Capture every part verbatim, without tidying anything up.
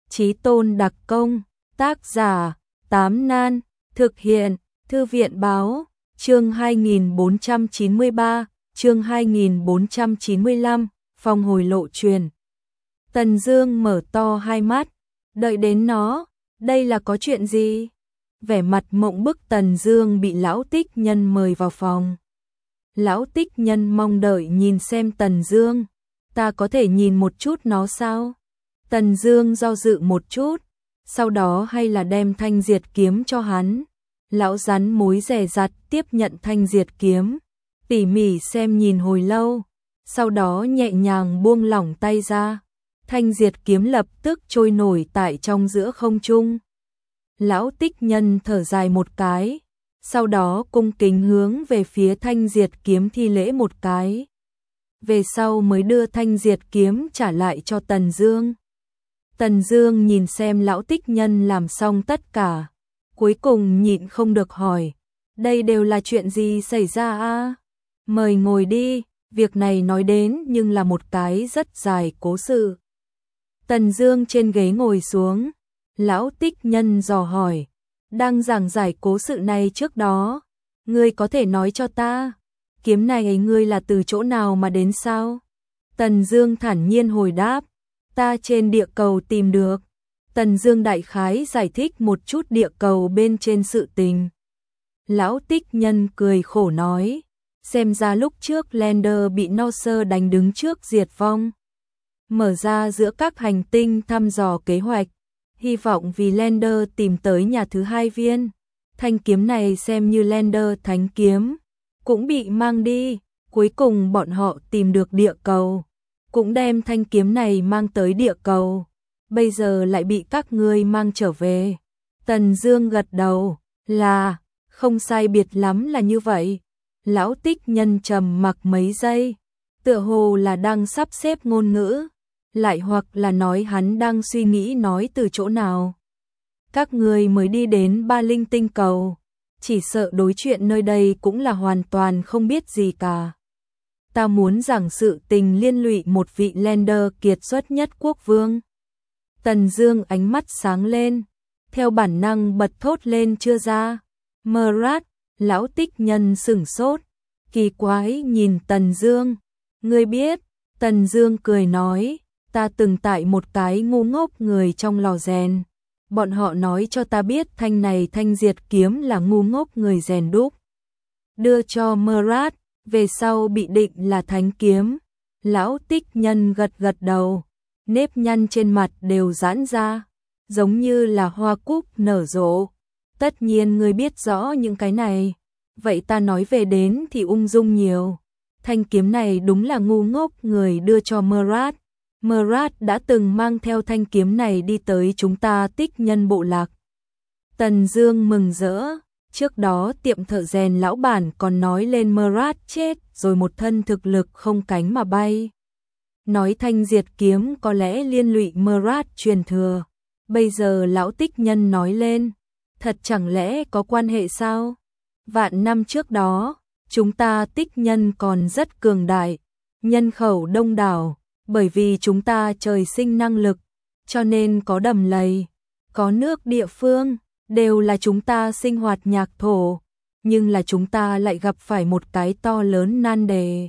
Chí tôn đặc công, tác giả, Tám Nan, thực hiện, Thư viện báo, chương hai nghìn bốn trăm chín mươi ba, chương hai nghìn bốn trăm chín mươi lăm, phong hồi lộ truyền. Tần Dương mở to hai mắt, đợi đến nó, đây là có chuyện gì? Vẻ mặt mộng bức Tần Dương bị lão Tích Nhân mời vào phòng. Lão Tích Nhân mong đợi nhìn xem Tần Dương, ta có thể nhìn một chút nó sao? Tần Dương do dự một chút, sau đó hay là đem thanh diệt kiếm cho hắn. Lão rắn mối dè dặt tiếp nhận thanh diệt kiếm, tỉ mỉ xem nhìn hồi lâu, sau đó nhẹ nhàng buông lỏng tay ra. Thanh diệt kiếm lập tức trôi nổi tại trong giữa không trung. Lão Tích Nhân thở dài một cái, sau đó cung kính hướng về phía thanh diệt kiếm thi lễ một cái. Về sau mới đưa thanh diệt kiếm trả lại cho Tần Dương. Tần Dương nhìn xem lão Tích Nhân làm xong tất cả, cuối cùng nhịn không được hỏi, đây đều là chuyện gì xảy ra a? Mời ngồi đi, việc này nói đến nhưng là một cái rất dài cố sự. Tần Dương trên ghế ngồi xuống, lão Tích Nhân dò hỏi, đang giảng giải cố sự này trước đó, ngươi có thể nói cho ta, kiếm này ngươi là từ chỗ nào mà đến sao? Tần Dương thản nhiên hồi đáp, ta trên địa cầu tìm được. Tần Dương đại khái giải thích một chút địa cầu bên trên sự tình. Lão Tích Nhân cười khổ nói, xem ra lúc trước Lander bị Norse đánh đứng trước diệt vong, mở ra giữa các hành tinh thăm dò kế hoạch, hy vọng vì Lander tìm tới nhà thứ hai viên. Thanh kiếm này xem như Lander thánh kiếm, cũng bị mang đi, cuối cùng bọn họ tìm được địa cầu, cũng đem thanh kiếm này mang tới địa cầu, bây giờ lại bị các ngươi mang trở về. Tần Dương gật đầu, là, không sai biệt lắm là như vậy. Lão Tích Nhân trầm mặc mấy giây, tựa hồ là đang sắp xếp ngôn ngữ, lại hoặc là nói hắn đang suy nghĩ nói từ chỗ nào. Các ngươi mới đi đến Ba Linh tinh cầu, chỉ sợ đối chuyện nơi đây cũng là hoàn toàn không biết gì cả. Ta muốn giảng sự tình liên lụy một vị Lander kiệt xuất nhất quốc vương. Tần Dương ánh mắt sáng lên, theo bản năng bật thốt lên chưa ra. Mrat, lão Tích Nhân sửng sốt, kỳ quái nhìn Tần Dương. Ngươi biết? Tần Dương cười nói, ta từng tại một cái ngu ngốc người trong lò rèn. Bọn họ nói cho ta biết thanh này thanh diệt kiếm là ngu ngốc người rèn đúc, đưa cho Mrat, về sau bị định là thánh kiếm. Lão Tích Nhân gật gật đầu, nếp nhăn trên mặt đều giãn ra, giống như là hoa cúc nở rộ. Tất nhiên ngươi biết rõ những cái này, vậy ta nói về đến thì ung dung nhiều. Thanh kiếm này đúng là ngu ngốc người đưa cho Mrat. Mrat đã từng mang theo thanh kiếm này đi tới chúng ta Tích Nhân bộ lạc. Tần Dương mừng rỡ, trước đó tiệm thợ rèn lão bản còn nói lên Mrat chết rồi một thân thực lực không cánh mà bay. Nói thanh diệt kiếm có lẽ liên lụy Mrat truyền thừa. Bây giờ lão Tích Nhân nói lên, thật chẳng lẽ có quan hệ sao? Vạn năm trước đó, chúng ta Tích Nhân còn rất cường đại, nhân khẩu đông đảo, bởi vì chúng ta trời sinh năng lực, cho nên có đầm lầy, có nước địa phương, đều là chúng ta sinh hoạt nhạc thổ, nhưng là chúng ta lại gặp phải một cái to lớn nan đề.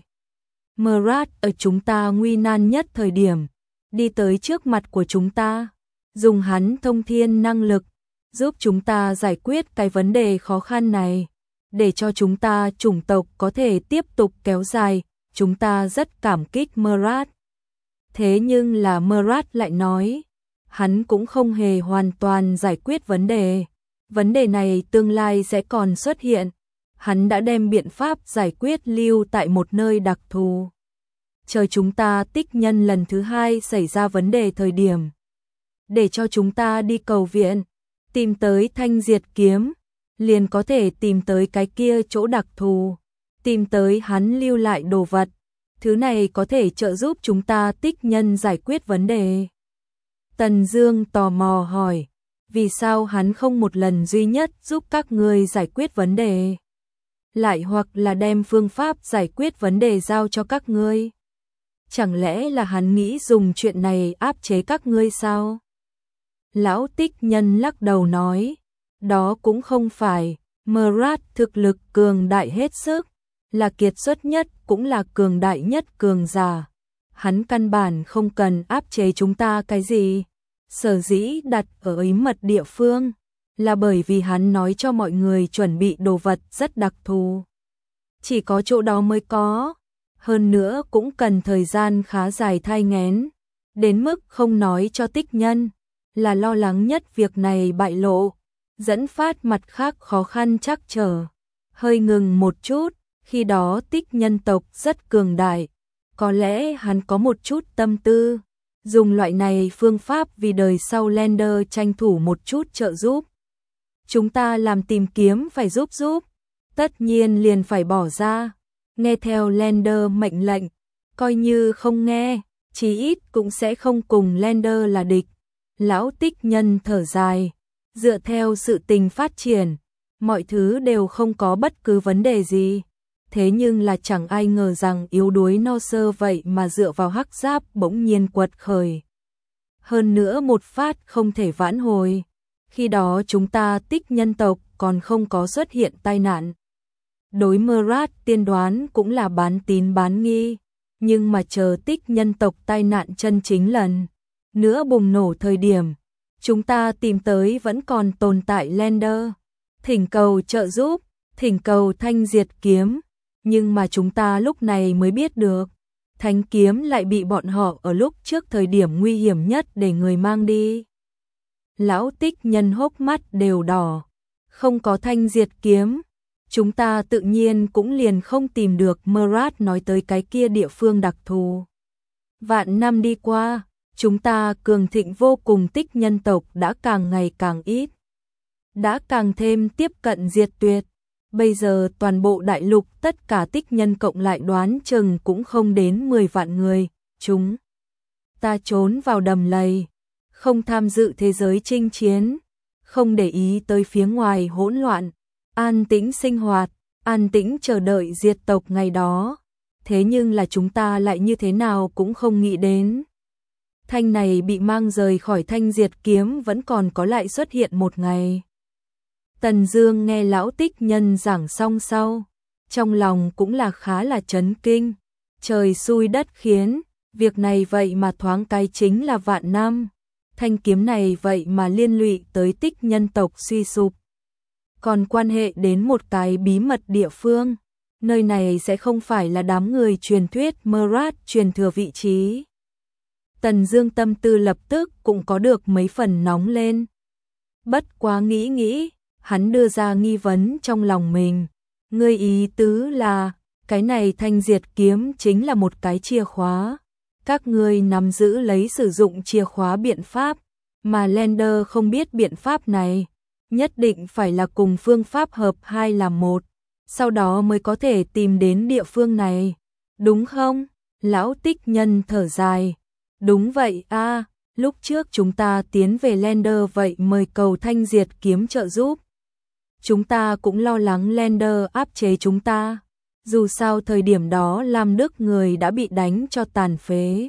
Mrat ở chúng ta nguy nan nhất thời điểm, đi tới trước mặt của chúng ta, dùng hắn thông thiên năng lực, giúp chúng ta giải quyết cái vấn đề khó khăn này, để cho chúng ta chủng tộc có thể tiếp tục kéo dài, chúng ta rất cảm kích Mrat. Thế nhưng là Mrat lại nói, hắn cũng không hề hoàn toàn giải quyết vấn đề. Vấn đề này tương lai sẽ còn xuất hiện. Hắn đã đem biện pháp giải quyết lưu tại một nơi đặc thù. Chờ chúng ta Tích Nhân lần thứ hai xảy ra vấn đề thời điểm, để cho chúng ta đi cầu viện, tìm tới thanh diệt kiếm, liền có thể tìm tới cái kia chỗ đặc thù, tìm tới hắn lưu lại đồ vật. Thứ này có thể trợ giúp chúng ta Tích Nhân giải quyết vấn đề. Tần Dương tò mò hỏi, vì sao hắn không một lần duy nhất giúp các ngươi giải quyết vấn đề? Lại hoặc là đem phương pháp giải quyết vấn đề giao cho các ngươi? Chẳng lẽ là hắn nghĩ dùng chuyện này áp chế các ngươi sao? Lão Tích Nhân lắc đầu nói, đó cũng không phải, Mrat thực lực cường đại hết sức, là kiệt xuất nhất cũng là cường đại nhất cường giả. Hắn căn bản không cần áp chế chúng ta cái gì. Sở dĩ đặt ở ấy mật địa phương là bởi vì hắn nói cho mọi người chuẩn bị đồ vật rất đặc thù. Chỉ có chỗ đó mới có, hơn nữa cũng cần thời gian khá dài thai nghén, đến mức không nói cho Tích Nhân, là lo lắng nhất việc này bại lộ, dẫn phát mặt khác khó khăn trắc trở. Hơi ngừng một chút, khi đó Tích Nhân tộc rất cường đại, có lẽ hắn có một chút tâm tư, dùng loại này phương pháp vì đời sau Lander tranh thủ một chút trợ giúp. Chúng ta làm tìm kiếm phải giúp giúp, tất nhiên liền phải bỏ ra, nghe theo Lander mệnh lệnh, coi như không nghe, chí ít cũng sẽ không cùng Lander là địch. Lão Tích Nhân thở dài, dựa theo sự tình phát triển, mọi thứ đều không có bất cứ vấn đề gì. Thế nhưng là chẳng ai ngờ rằng yếu đuối no sơ vậy mà dựa vào hắc giáp bỗng nhiên quật khởi. Hơn nữa một phát không thể vãn hồi. Khi đó chúng ta Tích Nhân tộc còn không có xuất hiện tai nạn. Đối Mrat tiên đoán cũng là bán tín bán nghi. Nhưng mà chờ Tích Nhân tộc tai nạn chân chính lần nữa bùng nổ thời điểm, chúng ta tìm tới vẫn còn tồn tại Lander. Thỉnh cầu trợ giúp, thỉnh cầu thanh diệt kiếm. Nhưng mà chúng ta lúc này mới biết được, thanh kiếm lại bị bọn họ ở lúc trước thời điểm nguy hiểm nhất để người mang đi. Lão Tích Nhân hốc mắt đều đỏ, không có thanh diệt kiếm, chúng ta tự nhiên cũng liền không tìm được Mrat nói tới cái kia địa phương đặc thù. Vạn năm đi qua, chúng ta cường thịnh vô cùng, Tích Nhân tộc đã càng ngày càng ít, đã càng thêm tiếp cận diệt tuyệt. Bây giờ toàn bộ đại lục tất cả Tích Nhân cộng lại đoán chừng cũng không đến mười vạn người, chúng ta trốn vào đầm lầy, không tham dự thế giới chinh chiến, không để ý tới phía ngoài hỗn loạn, an tĩnh sinh hoạt, an tĩnh chờ đợi diệt tộc ngày đó. Thế nhưng là chúng ta lại như thế nào cũng không nghĩ đến. Thanh này bị mang rời khỏi thanh diệt kiếm vẫn còn có lại xuất hiện một ngày. Tần Dương nghe Lão Tích Nhân giảng xong sau, trong lòng cũng là khá là chấn kinh, trời xui đất khiến, việc này vậy mà thoáng cái chính là vạn năm, thanh kiếm này vậy mà liên lụy tới Tích Nhân tộc suy sụp. Còn quan hệ đến một cái bí mật địa phương, nơi này sẽ không phải là đám người truyền thuyết Mrat truyền thừa vị trí. Tần Dương tâm tư lập tức cũng có được mấy phần nóng lên. Bất quá nghĩ nghĩ, hắn đưa ra nghi vấn trong lòng mình. Ngươi ý tứ là, cái này thanh diệt kiếm chính là một cái chìa khóa. Các ngươi nắm giữ lấy sử dụng chìa khóa biện pháp, mà Lander không biết biện pháp này. Nhất định phải là cùng phương pháp hợp hai làm một, sau đó mới có thể tìm đến địa phương này. Đúng không? Lão Tích Nhân thở dài. Đúng vậy a, lúc trước chúng ta tiến về Lander vậy mời cầu thanh diệt kiếm trợ giúp. Chúng ta cũng lo lắng Lander áp chế chúng ta. Dù sao thời điểm đó Lam Đức người đã bị đánh cho tàn phế.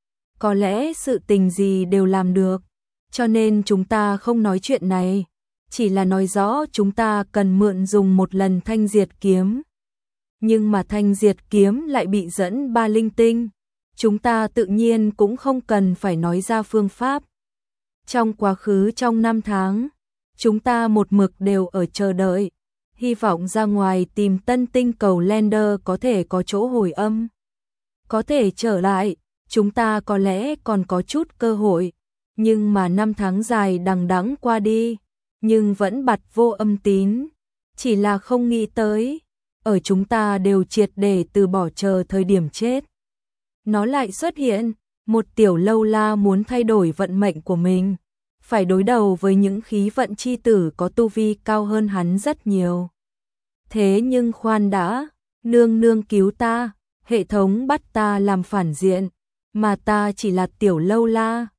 Có lẽ sự tình gì đều làm được, cho nên chúng ta không nói chuyện này, chỉ là nói rõ chúng ta cần mượn dùng một lần thanh diệt kiếm. Nhưng mà thanh diệt kiếm lại bị dẫn ba linh tinh, chúng ta tự nhiên cũng không cần phải nói ra phương pháp. Trong quá khứ trong năm tháng, chúng ta một mực đều ở chờ đợi, hy vọng ra ngoài tìm tân tinh cầu Lander có thể có chỗ hồi âm. Có thể trở lại, chúng ta có lẽ còn có chút cơ hội, nhưng mà năm tháng dài đằng đẵng qua đi, nhưng vẫn bặt vô âm tín, chỉ là không nghĩ tới, ở chúng ta đều triệt để từ bỏ chờ thời điểm chết. Nó lại xuất hiện, một tiểu lâu la muốn thay đổi vận mệnh của mình, phải đối đầu với những khí vận chi tử có tu vi cao hơn hắn rất nhiều. Thế nhưng khoan đã, nương nương cứu ta, hệ thống bắt ta làm phản diện, mà ta chỉ là tiểu lâu la,